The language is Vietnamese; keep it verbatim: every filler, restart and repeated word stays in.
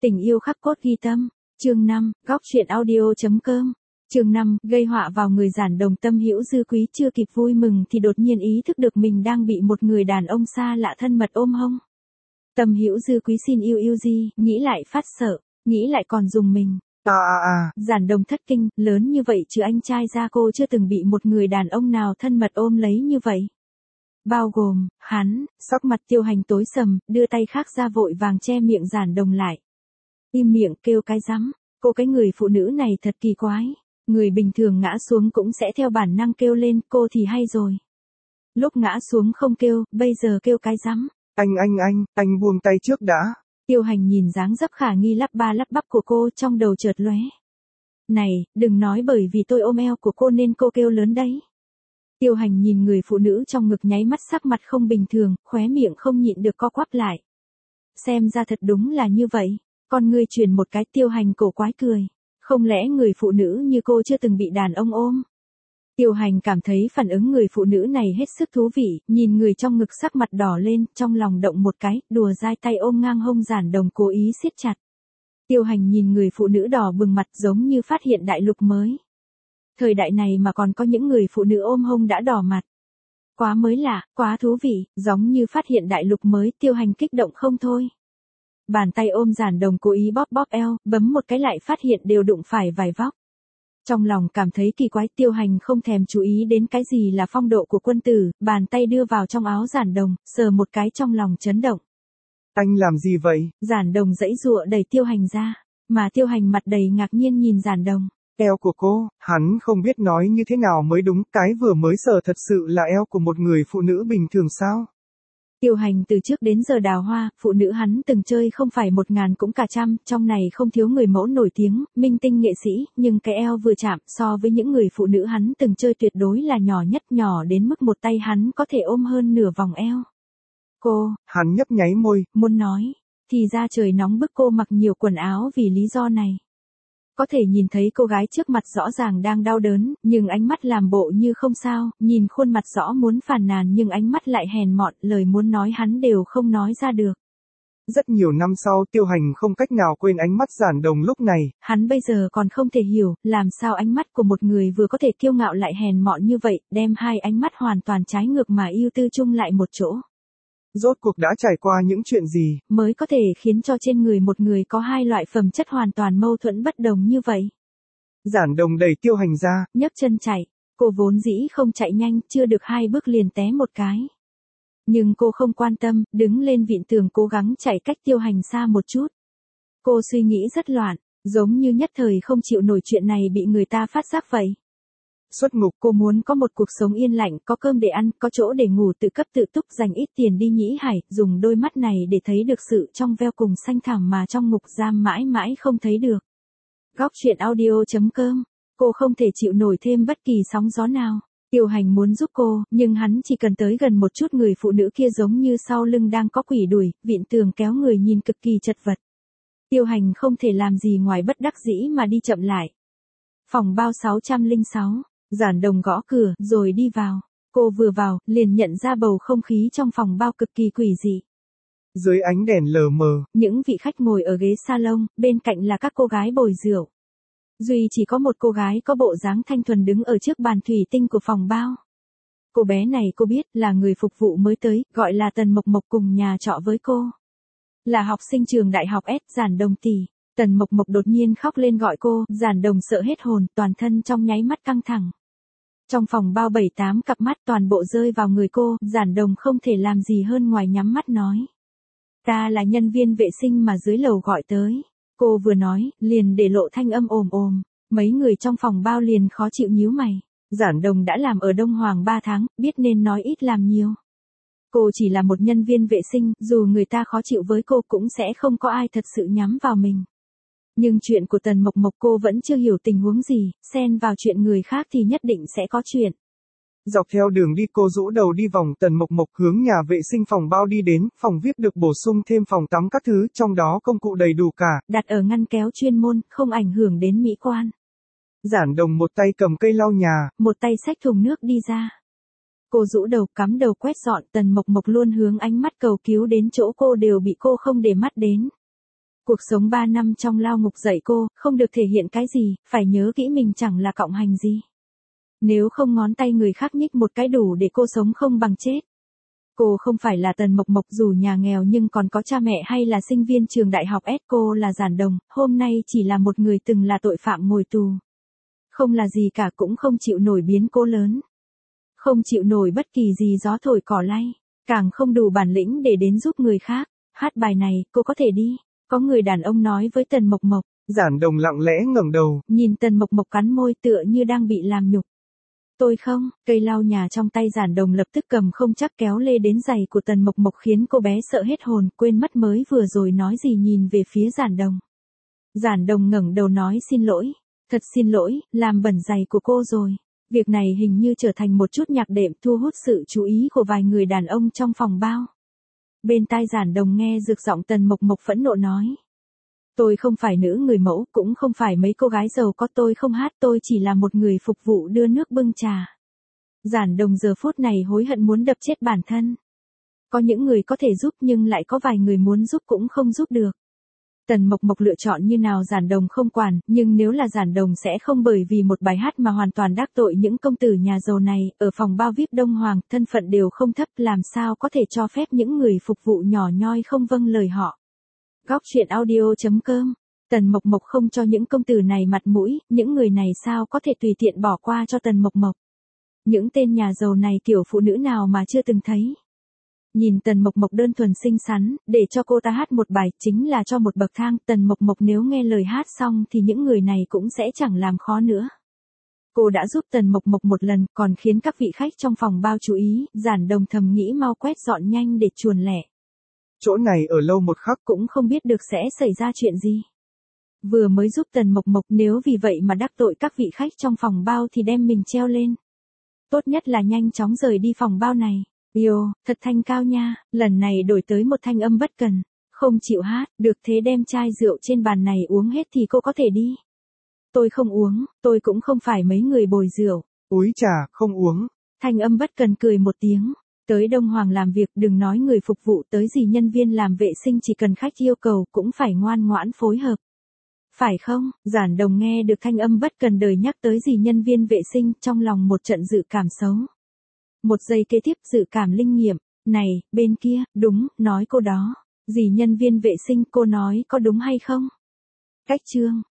Tình yêu khắc cốt ghi tâm. Chương năm, góc truyện audio.com. Chương năm, gây họa vào người. Giản Đồng Tâm Hữu Dư Quý chưa kịp vui mừng thì đột nhiên ý thức được mình đang bị một người đàn ông xa lạ thân mật ôm hông. Tâm Hữu Dư Quý xin yêu yêu gì, nghĩ lại phát sợ, nghĩ lại còn dùng mình. À à à. Giản Đồng thất kinh, lớn như vậy chứ anh trai ra cô chưa từng bị một người đàn ông nào thân mật ôm lấy như vậy. Bao gồm, hắn, sắc mặt Tiêu Hành tối sầm, đưa tay khác ra vội vàng che miệng Giản Đồng lại. Im miệng kêu cái rắm, cô cái người phụ nữ này thật kỳ quái. Người bình thường ngã xuống cũng sẽ theo bản năng kêu lên, cô thì hay rồi. Lúc ngã xuống không kêu, bây giờ kêu cái rắm. Anh anh anh, anh buông tay trước đã. Tiêu Hành nhìn dáng dấp khả nghi lắp ba lắp bắp của cô trong đầu chợt lóe. Này, đừng nói bởi vì tôi ôm eo của cô nên cô kêu lớn đấy. Tiêu Hành nhìn người phụ nữ trong ngực nháy mắt sắc mặt không bình thường, khóe miệng không nhịn được co quắp lại. Xem ra thật đúng là như vậy. Con ngươi chuyển một cái. Tiêu Hành cổ quái cười. Không lẽ người phụ nữ như cô chưa từng bị đàn ông ôm? Tiêu Hành cảm thấy phản ứng người phụ nữ này hết sức thú vị, nhìn người trong ngực sắc mặt đỏ lên, trong lòng động một cái, đùa dai tay ôm ngang hông Giản Đồng cố ý siết chặt. Tiêu Hành nhìn người phụ nữ đỏ bừng mặt giống như phát hiện đại lục mới. Thời đại này mà còn có những người phụ nữ ôm hông đã đỏ mặt. Quá mới lạ, quá thú vị, giống như phát hiện đại lục mới. Tiêu Hành kích động không thôi. Bàn tay ôm Giản Đồng cố ý bóp bóp eo, bấm một cái lại phát hiện đều đụng phải vài vóc. Trong lòng cảm thấy kỳ quái. Tiêu Hành không thèm chú ý đến cái gì là phong độ của quân tử, bàn tay đưa vào trong áo Giản Đồng, sờ một cái trong lòng chấn động. Anh làm gì vậy? Giản Đồng giãy giụa đẩy Tiêu Hành ra, mà Tiêu Hành mặt đầy ngạc nhiên nhìn Giản Đồng. Eo của cô, hắn không biết nói như thế nào mới đúng, cái vừa mới sờ thật sự là eo của một người phụ nữ bình thường sao? Tiêu Hành từ trước đến giờ đào hoa, phụ nữ hắn từng chơi không phải một ngàn cũng cả trăm, trong này không thiếu người mẫu nổi tiếng, minh tinh nghệ sĩ, nhưng cái eo vừa chạm so với những người phụ nữ hắn từng chơi tuyệt đối là nhỏ nhất, nhỏ đến mức một tay hắn có thể ôm hơn nửa vòng eo. Cô, hắn nhấp nháy môi, muốn nói, thì ra trời nóng bức cô mặc nhiều quần áo vì lý do này. Có thể nhìn thấy cô gái trước mặt rõ ràng đang đau đớn, nhưng ánh mắt làm bộ như không sao, nhìn khuôn mặt rõ muốn phàn nàn nhưng ánh mắt lại hèn mọn, lời muốn nói hắn đều không nói ra được. Rất nhiều năm sau Tiêu Hành không cách nào quên ánh mắt Giản Đồng lúc này. Hắn bây giờ còn không thể hiểu, làm sao ánh mắt của một người vừa có thể kiêu ngạo lại hèn mọn như vậy, đem hai ánh mắt hoàn toàn trái ngược mà yêu tư chung lại một chỗ. Rốt cuộc đã trải qua những chuyện gì, mới có thể khiến cho trên người một người có hai loại phẩm chất hoàn toàn mâu thuẫn bất đồng như vậy. Giản Đồng đẩy Tiêu Hành ra, nhấc chân chạy, cô vốn dĩ không chạy nhanh, chưa được hai bước liền té một cái. Nhưng cô không quan tâm, đứng lên vịn tường cố gắng chạy cách Tiêu Hành xa một chút. Cô suy nghĩ rất loạn, giống như nhất thời không chịu nổi chuyện này bị người ta phát giác vậy. Xuất ngục. Cô muốn có một cuộc sống yên lặng, có cơm để ăn, có chỗ để ngủ, tự cấp tự túc, dành ít tiền đi Nhĩ Hải, dùng đôi mắt này để thấy được sự trong veo cùng xanh thẳm mà trong ngục giam mãi mãi không thấy được. Góc truyện audio.com. Cô không thể chịu nổi thêm bất kỳ sóng gió nào. Tiêu Hành muốn giúp cô, nhưng hắn chỉ cần tới gần một chút người phụ nữ kia giống như sau lưng đang có quỷ đuổi, vịn tường kéo người nhìn cực kỳ chật vật. Tiêu Hành không thể làm gì ngoài bất đắc dĩ mà đi chậm lại. Phòng bao sáu không sáu. Giản Đồng gõ cửa, rồi đi vào. Cô vừa vào, liền nhận ra bầu không khí trong phòng bao cực kỳ quỷ dị. Dưới ánh đèn lờ mờ, những vị khách ngồi ở ghế salon, bên cạnh là các cô gái bồi rượu. Duy chỉ có một cô gái có bộ dáng thanh thuần đứng ở trước bàn thủy tinh của phòng bao. Cô bé này cô biết là người phục vụ mới tới, gọi là Tần Mộc Mộc, cùng nhà trọ với cô. Là học sinh trường đại học S. Giản Đồng tỷ. Tần Mộc Mộc đột nhiên khóc lên gọi cô, Giản Đồng sợ hết hồn, toàn thân trong nháy mắt căng thẳng. Trong phòng bao bảy tám cặp mắt toàn bộ rơi vào người cô, Giản Đồng không thể làm gì hơn ngoài nhắm mắt nói. Ta là nhân viên vệ sinh mà dưới lầu gọi tới. Cô vừa nói, liền để lộ thanh âm ồm ồm. Mấy người trong phòng bao liền khó chịu nhíu mày. Giản Đồng đã làm ở Đông Hoàng ba tháng, biết nên nói ít làm nhiều. Cô chỉ là một nhân viên vệ sinh, dù người ta khó chịu với cô cũng sẽ không có ai thật sự nhắm vào mình. Nhưng chuyện của Tần Mộc Mộc cô vẫn chưa hiểu tình huống gì, xen vào chuyện người khác thì nhất định sẽ có chuyện. Dọc theo đường đi cô rũ đầu đi vòng Tần Mộc Mộc hướng nhà vệ sinh phòng bao đi đến, phòng vi ai pi được bổ sung thêm phòng tắm các thứ, trong đó công cụ đầy đủ cả. Đặt ở ngăn kéo chuyên môn, không ảnh hưởng đến mỹ quan. Giản Đồng một tay cầm cây lau nhà, một tay xách thùng nước đi ra. Cô rũ đầu cắm đầu quét dọn, Tần Mộc Mộc luôn hướng ánh mắt cầu cứu đến chỗ cô đều bị cô không để mắt đến. Cuộc sống ba năm trong lao ngục dạy cô, không được thể hiện cái gì, phải nhớ kỹ mình chẳng là cộng hành gì. Nếu không ngón tay người khác nhích một cái đủ để cô sống không bằng chết. Cô không phải là Tần Mộc Mộc dù nhà nghèo nhưng còn có cha mẹ hay là sinh viên trường đại học S, cô là Giản Đồng, hôm nay chỉ là một người từng là tội phạm ngồi tù. Không là gì cả cũng không chịu nổi biến cố lớn. Không chịu nổi bất kỳ gì gió thổi cỏ lay, càng không đủ bản lĩnh để đến giúp người khác. Hát bài này, cô có thể đi. Có người đàn ông nói với Tần Mộc Mộc. Giản Đồng lặng lẽ ngẩng đầu, nhìn Tần Mộc Mộc cắn môi tựa như đang bị làm nhục. Tôi không, cây lau nhà trong tay Giản Đồng lập tức cầm không chắc kéo lê đến giày của Tần Mộc Mộc khiến cô bé sợ hết hồn, quên mất mới vừa rồi nói gì nhìn về phía Giản Đồng. Giản Đồng ngẩng đầu nói xin lỗi, thật xin lỗi, làm bẩn giày của cô rồi. Việc này hình như trở thành một chút nhạc đệm thu hút sự chú ý của vài người đàn ông trong phòng bao. Bên tai Giản Đồng nghe rực giọng Tần Mộc Mộc phẫn nộ nói. Tôi không phải nữ người mẫu, cũng không phải mấy cô gái giàu có, tôi không hát, tôi chỉ là một người phục vụ đưa nước bưng trà. Giản Đồng giờ phút này hối hận muốn đập chết bản thân. Có những người có thể giúp nhưng lại có vài người muốn giúp cũng không giúp được. Tần Mộc Mộc lựa chọn như nào Giản Đồng không quản, nhưng nếu là Giản Đồng sẽ không bởi vì một bài hát mà hoàn toàn đắc tội những công tử nhà giàu này, ở phòng bao vi ai pi Đông Hoàng, thân phận đều không thấp, làm sao có thể cho phép những người phục vụ nhỏ nhoi không vâng lời họ. Góc truyện audio chấm com. Tần Mộc Mộc không cho những công tử này mặt mũi, những người này sao có thể tùy tiện bỏ qua cho Tần Mộc Mộc. Những tên nhà giàu này kiểu phụ nữ nào mà chưa từng thấy. Nhìn Tần Mộc Mộc đơn thuần xinh xắn, để cho cô ta hát một bài chính là cho một bậc thang. Tần Mộc Mộc nếu nghe lời hát xong thì những người này cũng sẽ chẳng làm khó nữa. Cô đã giúp Tần Mộc Mộc một lần, còn khiến các vị khách trong phòng bao chú ý. Giản Đồng thầm nghĩ mau quét dọn nhanh để chuồn lẻ. Chỗ này ở lâu một khắc cũng không biết được sẽ xảy ra chuyện gì. Vừa mới giúp Tần Mộc Mộc, nếu vì vậy mà đắc tội các vị khách trong phòng bao thì đem mình treo lên. Tốt nhất là nhanh chóng rời đi phòng bao này. Yêu, thật thanh cao nha, lần này đổi tới một thanh âm bất cần. Không chịu hát, được thế đem chai rượu trên bàn này uống hết thì cô có thể đi. Tôi không uống, tôi cũng không phải mấy người bồi rượu. Úi trà, không uống. Thanh âm bất cần cười một tiếng. Tới Đông Hoàng làm việc đừng nói người phục vụ, tới gì nhân viên làm vệ sinh chỉ cần khách yêu cầu cũng phải ngoan ngoãn phối hợp. Phải không? Giản Đồng nghe được thanh âm bất cần đời nhắc tới gì nhân viên vệ sinh, trong lòng một trận dự cảm xấu. Một giây kế tiếp dự cảm linh nghiệm. Này, bên kia, đúng, nói cô đó. Gì nhân viên vệ sinh, cô nói có đúng hay không? Cách chương.